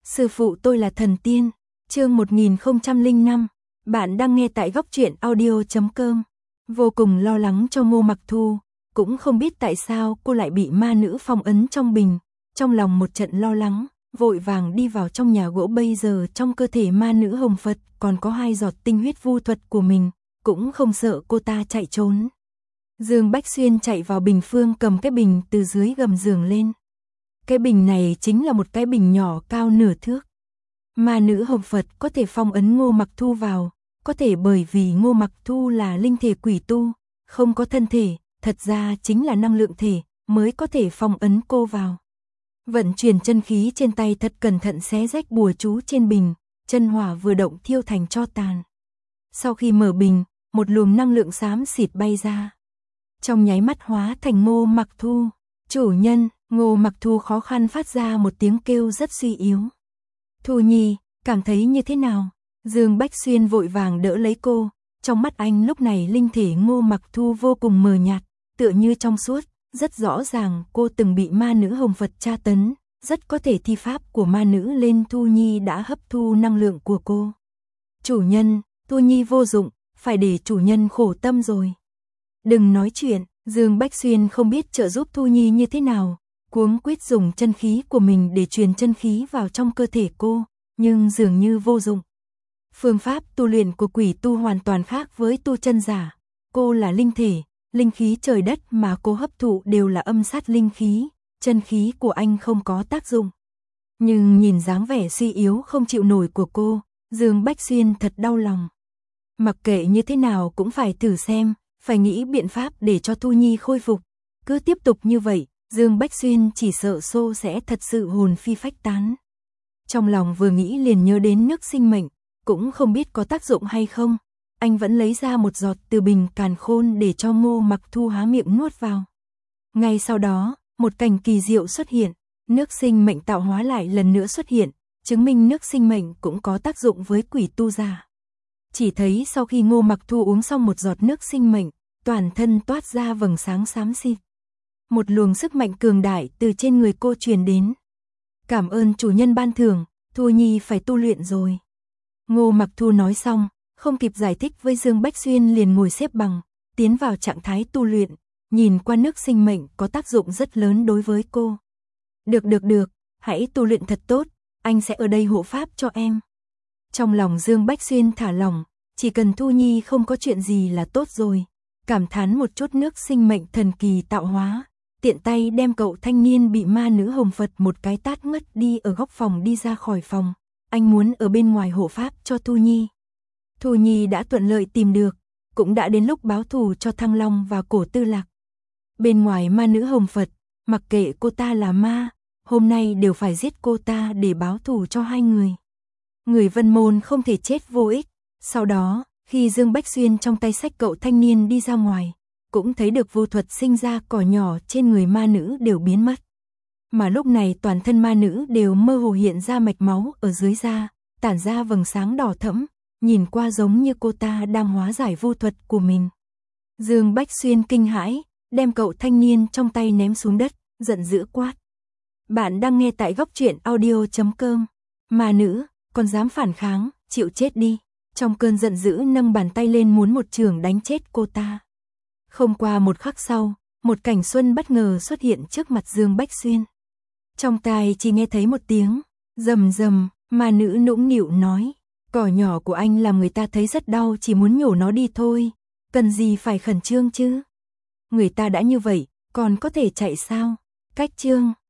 Sư phụ tôi là thần tiên. Chương 1005. Bạn đang nghe tại góc truyện audio.com. Vô cùng lo lắng cho Ngô Mặc Thu, cũng không biết tại sao cô lại bị ma nữ phong ấn trong bình. Trong lòng một trận lo lắng, vội vàng đi vào trong nhà gỗ. Bây giờ trong cơ thể ma nữ Hồng Phật còn có 2 giọt tinh huyết vu thuật của mình, cũng không sợ cô ta chạy trốn. Dương Bách Xuyên chạy vào bình phương, cầm cái bình từ dưới gầm giường lên. Cái bình này chính là một cái bình nhỏ cao nửa thước. Ma nữ Hồng Phật có thể phong ấn Ngô Mặc Thu vào, có thể bởi vì Ngô Mặc Thu là linh thể quỷ tu, không có thân thể, thật ra chính là năng lượng thể, mới có thể phong ấn cô vào. Vận chuyển chân khí trên tay thật cẩn thận, xé rách bùa chú trên bình, chân hỏa vừa động thiêu thành tro tàn. Sau khi mở bình, một luồng năng lượng xám xịt bay ra. Trong nháy mắt hóa thành Ngô Mặc Thu. Chủ nhân, Ngô Mặc Thu khó khăn phát ra một tiếng kêu rất suy yếu. Thu Nhi, cảm thấy như thế nào? Dương Bách Xuyên vội vàng đỡ lấy cô. Trong mắt anh lúc này linh thể Ngô Mặc Thu vô cùng mờ nhạt, tựa như trong suốt. Rất rõ ràng cô từng bị ma nữ Hồng Phật tra tấn, rất có thể thi pháp của ma nữ lên Thu Nhi đã hấp thu năng lượng của cô. Chủ nhân, Thu Nhi vô dụng, phải để chủ nhân khổ tâm rồi. Đừng nói chuyện, Dương Bách Xuyên không biết trợ giúp Thu Nhi như thế nào, cuống quýt dùng chân khí của mình để truyền chân khí vào trong cơ thể cô, nhưng dường như vô dụng. Phương pháp tu luyện của quỷ tu hoàn toàn khác với tu chân giả, cô là linh thể, linh khí trời đất mà cô hấp thụ đều là âm sát linh khí, chân khí của anh không có tác dụng. Nhưng nhìn dáng vẻ suy yếu không chịu nổi của cô, Dương Bách Xuyên thật đau lòng. Mặc kệ như thế nào cũng phải thử xem, phải nghĩ biện pháp để cho Thu Nhi khôi phục. Cứ tiếp tục như vậy, Dương Bách Xuyên chỉ sợ Xô sẽ thật sự hồn phi phách tán. Trong lòng vừa nghĩ liền nhớ đến nước sinh mệnh, cũng không biết có tác dụng hay không. Anh vẫn lấy ra một giọt từ bình càn khôn để cho Ngô Mặc Thu há miệng nuốt vào. Ngay sau đó, một cảnh kỳ diệu xuất hiện, nước sinh mệnh tạo hóa lại lần nữa xuất hiện, chứng minh nước sinh mệnh cũng có tác dụng với quỷ tu giả. Chỉ thấy sau khi Ngô Mặc Thu uống xong một giọt nước sinh mệnh, toàn thân toát ra vầng sáng xám xịt. Một luồng sức mạnh cường đại từ trên người cô truyền đến. Cảm ơn chủ nhân ban thưởng, Thu Nhi phải tu luyện rồi. Ngô Mặc Thu nói xong, không kịp giải thích với Dương Bách Xuyên liền ngồi xếp bằng, tiến vào trạng thái tu luyện, nhìn qua nước sinh mệnh có tác dụng rất lớn đối với cô. Được, hãy tu luyện thật tốt, anh sẽ ở đây hộ pháp cho em. Trong lòng Dương Bách Xuyên thả lỏng, chỉ cần Thu Nhi không có chuyện gì là tốt rồi. Cảm thán một chút nước sinh mệnh thần kỳ tạo hóa, tiện tay đem cậu thanh niên bị ma nữ Hồng Phật một cái tát ngất đi ở góc phòng đi ra khỏi phòng. Anh muốn ở bên ngoài hộ pháp cho Thu Nhi. Thu Nhi đã thuận lợi tìm được, cũng đã đến lúc báo thù cho Thăng Long và Cổ Tư Lạc. Bên ngoài ma nữ Hồng Phật, mặc kệ cô ta là ma, hôm nay đều phải giết cô ta để báo thù cho hai người. Người Vân Môn không thể chết vô ích. Sau đó, khi Dương Bách Xuyên trong tay xách cậu thanh niên đi ra ngoài, cũng thấy được vô thuật sinh ra cỏ nhỏ trên người ma nữ đều biến mất. Mà lúc này toàn thân ma nữ đều mơ hồ hiện ra mạch máu ở dưới da, tản ra vầng sáng đỏ thẫm, nhìn qua giống như cô ta đang hóa giải vô thuật của mình. Dương Bách Xuyên kinh hãi, đem cậu thanh niên trong tay ném xuống đất, giận dữ quát. Bạn đang nghe tại góc truyện audio.com. Ma nữ, còn dám phản kháng, chịu chết đi. Trong cơn giận dữ nâng bàn tay lên muốn một chưởng đánh chết cô ta. Không qua một khắc sau, một cảnh xuân bất ngờ xuất hiện trước mặt Dương Bách Xuyên. Trong tai chỉ nghe thấy một tiếng rầm rầm, ma nữ nũng nịu nói, cỏ nhỏ của anh làm người ta thấy rất đau, chỉ muốn nhổ nó đi thôi, cần gì phải khẩn trương chứ? Người ta đã như vậy, còn có thể chạy sao? Cách trương.